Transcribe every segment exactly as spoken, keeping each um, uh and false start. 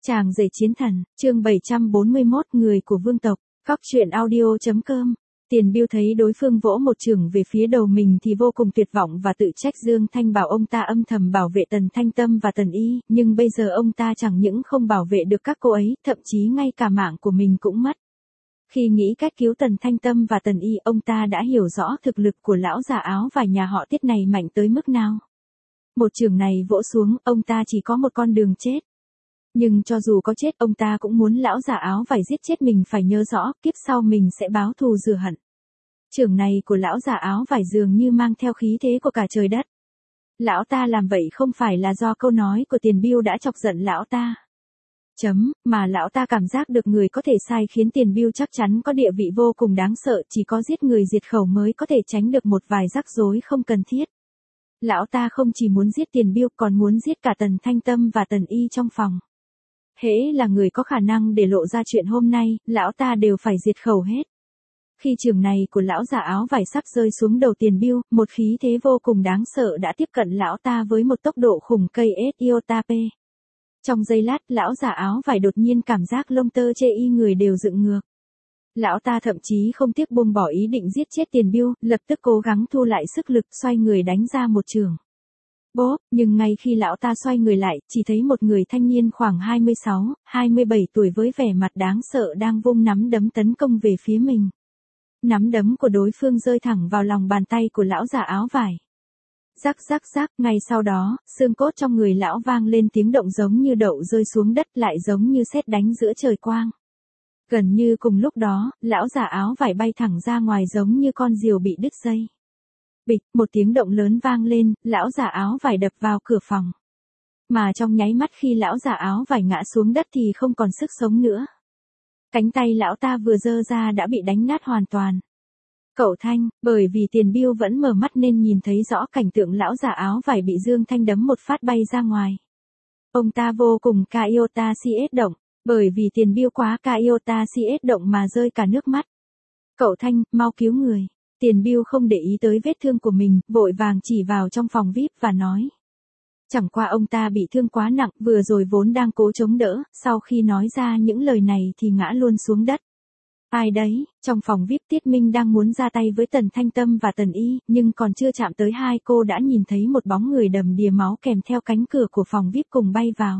Chàng rể chiến thần, chương bảy trăm bốn mươi mốt người của vương tộc, Cóc truyện audio chấm com. Tiền Biêu thấy đối phương vỗ một chưởng về phía đầu mình thì vô cùng tuyệt vọng và tự trách Dương Thanh bảo ông ta âm thầm bảo vệ Tần Thanh Tâm và Tần Y, nhưng bây giờ ông ta chẳng những không bảo vệ được các cô ấy, thậm chí ngay cả mạng của mình cũng mất. Khi nghĩ cách cứu Tần Thanh Tâm và Tần Y, ông ta đã hiểu rõ thực lực của lão già áo vải nhà họ Tiết này mạnh tới mức nào. Một chưởng này vỗ xuống, ông ta chỉ có một con đường chết. Nhưng cho dù có chết, ông ta cũng muốn lão già áo vải giết chết mình, phải nhớ rõ, kiếp sau mình sẽ báo thù rửa hận. Chưởng này của lão già áo vải dường như mang theo khí thế của cả trời đất. Lão ta làm vậy không phải là do câu nói của Tiền Biêu đã chọc giận lão ta. Chấm, mà lão ta cảm giác được người có thể sai khiến Tiền Biêu chắc chắn có địa vị vô cùng đáng sợ, chỉ có giết người diệt khẩu mới có thể tránh được một vài rắc rối không cần thiết. Lão ta không chỉ muốn giết Tiền Biêu còn muốn giết cả Tần Thanh Tâm và Tần Y trong phòng. Hễ là người có khả năng để lộ ra chuyện hôm nay, lão ta đều phải diệt khẩu hết. Khi chưởng này của lão già áo vải sắp rơi xuống đầu Tiền Biêu, một khí thế vô cùng đáng sợ đã tiếp cận lão ta với một tốc độ khủng cây ét iota p. Trong giây lát, lão già áo vải đột nhiên cảm giác lông tơ chê y người đều dựng ngược. Lão ta thậm chí không tiếc buông bỏ ý định giết chết Tiền Biêu, lập tức cố gắng thu lại sức lực, xoay người đánh ra một chưởng. Bốp, nhưng ngay khi lão ta xoay người lại, chỉ thấy một người thanh niên khoảng hai mươi sáu, hai mươi bảy tuổi với vẻ mặt đáng sợ đang vung nắm đấm tấn công về phía mình. Nắm đấm của đối phương rơi thẳng vào lòng bàn tay của lão già áo vải. Rắc rắc rắc, ngay sau đó, xương cốt trong người lão vang lên tiếng động giống như đậu rơi xuống đất, lại giống như sét đánh giữa trời quang. Gần như cùng lúc đó, lão già áo vải bay thẳng ra ngoài giống như con diều bị đứt dây. Bịch, một tiếng động lớn vang lên, lão già áo vải đập vào cửa phòng. Mà trong nháy mắt khi lão già áo vải ngã xuống đất thì không còn sức sống nữa. Cánh tay lão ta vừa giơ ra đã bị đánh nát hoàn toàn. Cậu Thanh, bởi vì Tiền Biêu vẫn mở mắt nên nhìn thấy rõ cảnh tượng lão già áo vải bị Dương Thanh đấm một phát bay ra ngoài. Ông ta vô cùng ca iota cs động, bởi vì Tiền Biêu quá ca iota cs động mà rơi cả nước mắt. Cậu Thanh, mau cứu người. Tiền Biêu không để ý tới vết thương của mình, vội vàng chỉ vào trong phòng vi ai pi và nói. Chẳng qua ông ta bị thương quá nặng, vừa rồi vốn đang cố chống đỡ, sau khi nói ra những lời này thì ngã luôn xuống đất. Ai đấy, trong phòng vi ai pi Tiết Minh đang muốn ra tay với Tần Thanh Tâm và Tần Y, nhưng còn chưa chạm tới hai cô đã nhìn thấy một bóng người đầm đìa máu kèm theo cánh cửa của phòng vi ai pi cùng bay vào.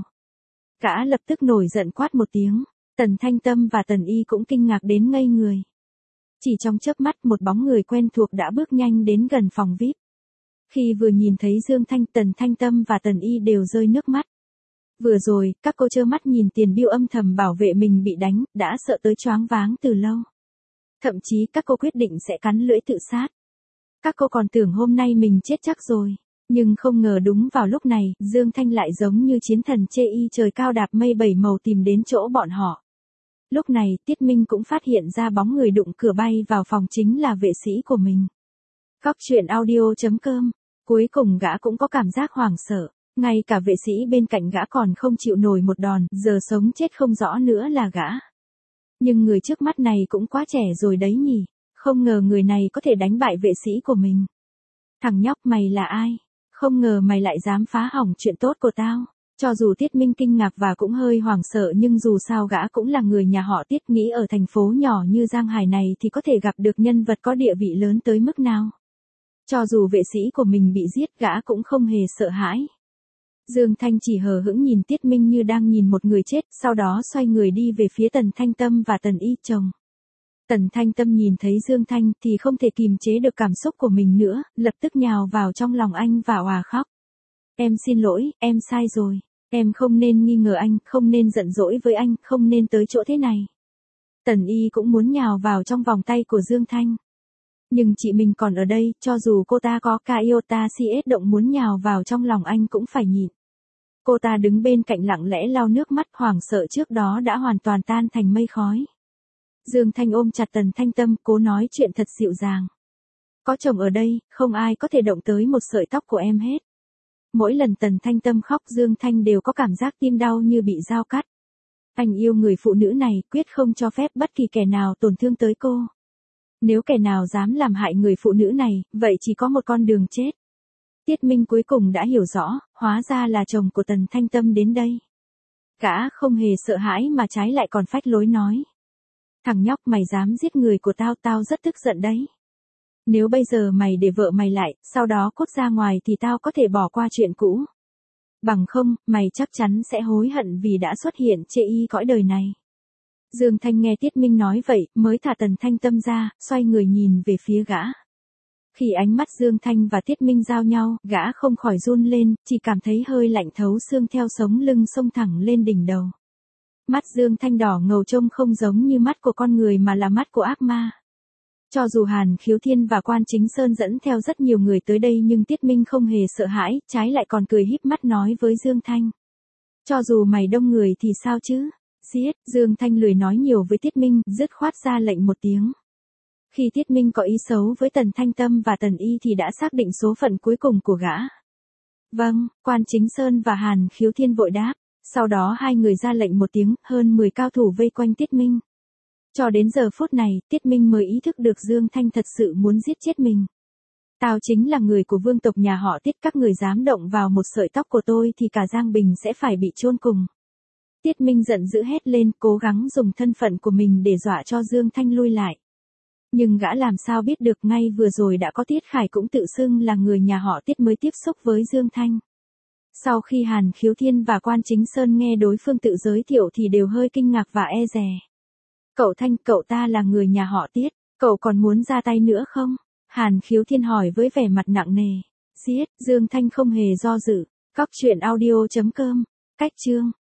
Gã lập tức nổi giận quát một tiếng, Tần Thanh Tâm và Tần Y cũng kinh ngạc đến ngây người. Chỉ trong chớp mắt một bóng người quen thuộc đã bước nhanh đến gần phòng vi ai pi. Khi vừa nhìn thấy Dương Thanh, Tần Thanh Tâm và Tần Y đều rơi nước mắt. Vừa rồi, các cô trơ mắt nhìn Tiền Biêu âm thầm bảo vệ mình bị đánh, đã sợ tới choáng váng từ lâu. Thậm chí các cô quyết định sẽ cắn lưỡi tự sát. Các cô còn tưởng hôm nay mình chết chắc rồi. Nhưng không ngờ đúng vào lúc này, Dương Thanh lại giống như chiến thần chê y trời cao đạp mây bảy màu tìm đến chỗ bọn họ. Lúc này, Tiết Minh cũng phát hiện ra bóng người đụng cửa bay vào phòng chính là vệ sĩ của mình. Cóc truyện audio chấm com. Cuối cùng gã cũng có cảm giác hoảng sợ. Ngay cả vệ sĩ bên cạnh gã còn không chịu nổi một đòn, giờ sống chết không rõ nữa là gã. Nhưng người trước mắt này cũng quá trẻ rồi đấy nhỉ, không ngờ người này có thể đánh bại vệ sĩ của mình. Thằng nhóc mày là ai? Không ngờ mày lại dám phá hỏng chuyện tốt của tao. Cho dù Tiết Minh kinh ngạc và cũng hơi hoảng sợ nhưng dù sao gã cũng là người nhà họ Tiết, nghĩ ở thành phố nhỏ như Giang Hải này thì có thể gặp được nhân vật có địa vị lớn tới mức nào. Cho dù vệ sĩ của mình bị giết gã cũng không hề sợ hãi. Dương Thanh chỉ hờ hững nhìn Tiết Minh như đang nhìn một người chết, sau đó xoay người đi về phía Tần Thanh Tâm và Tần Y chồng. Tần Thanh Tâm nhìn thấy Dương Thanh thì không thể kìm chế được cảm xúc của mình nữa, lập tức nhào vào trong lòng anh và òa khóc. Em xin lỗi, em sai rồi. Em không nên nghi ngờ anh, không nên giận dỗi với anh, không nên tới chỗ thế này. Tần Y cũng muốn nhào vào trong vòng tay của Dương Thanh. Nhưng chị mình còn ở đây, cho dù cô ta có ca iota cs động muốn nhào vào trong lòng anh cũng phải nhịn. Cô ta đứng bên cạnh lặng lẽ lau nước mắt, hoảng sợ trước đó đã hoàn toàn tan thành mây khói. Dương Thanh ôm chặt Tần Thanh Tâm, cố nói chuyện thật dịu dàng. Có chồng ở đây, không ai có thể động tới một sợi tóc của em hết. Mỗi lần Tần Thanh Tâm khóc Dương Thanh đều có cảm giác tim đau như bị dao cắt. Anh yêu người phụ nữ này, quyết không cho phép bất kỳ kẻ nào tổn thương tới cô. Nếu kẻ nào dám làm hại người phụ nữ này, vậy chỉ có một con đường chết. Tiết Minh cuối cùng đã hiểu rõ, hóa ra là chồng của Tần Thanh Tâm đến đây. Gã không hề sợ hãi mà trái lại còn phách lối nói. Thằng nhóc mày dám giết người của tao, tao rất tức giận đấy. Nếu bây giờ mày để vợ mày lại, sau đó cút ra ngoài thì tao có thể bỏ qua chuyện cũ. Bằng không, mày chắc chắn sẽ hối hận vì đã xuất hiện chê y cõi đời này. Dương Thanh nghe Tiết Minh nói vậy, mới thả Tần Thanh Tâm ra, xoay người nhìn về phía gã. Khi ánh mắt Dương Thanh và Tiết Minh giao nhau, gã không khỏi run lên, chỉ cảm thấy hơi lạnh thấu xương theo sống lưng xông thẳng lên đỉnh đầu. Mắt Dương Thanh đỏ ngầu trông không giống như mắt của con người mà là mắt của ác ma. Cho dù Hàn Khiếu Thiên và Quan Chính Sơn dẫn theo rất nhiều người tới đây nhưng Tiết Minh không hề sợ hãi, trái lại còn cười híp mắt nói với Dương Thanh. Cho dù mày đông người thì sao chứ? Giết! Dương Thanh lười nói nhiều với Tiết Minh, dứt khoát ra lệnh một tiếng. Khi Tiết Minh có ý xấu với Tần Thanh Tâm và Tần Y thì đã xác định số phận cuối cùng của gã. Vâng, Quan Chính Sơn và Hàn Khiếu Thiên vội đáp. Sau đó hai người ra lệnh một tiếng, hơn mười cao thủ vây quanh Tiết Minh. Cho đến giờ phút này, Tiết Minh mới ý thức được Dương Thanh thật sự muốn giết chết mình. Tao chính là người của vương tộc nhà họ Tiết, các người dám động vào một sợi tóc của tôi thì cả Giang Bình sẽ phải bị chôn cùng. Tiết Minh giận dữ hét lên, cố gắng dùng thân phận của mình để dọa cho Dương Thanh lui lại. Nhưng gã làm sao biết được ngay vừa rồi đã có Tiết Khải cũng tự xưng là người nhà họ Tiết mới tiếp xúc với Dương Thanh. Sau khi Hàn Khiếu Thiên và Quan Chính Sơn nghe đối phương tự giới thiệu thì đều hơi kinh ngạc và e dè. Cậu Thanh, cậu ta là người nhà họ Tiết, cậu còn muốn ra tay nữa không? Hàn Khiếu Thiên hỏi với vẻ mặt nặng nề. Giết! Dương Thanh không hề do dự. Cóc truyện audio chấm com. Cách chương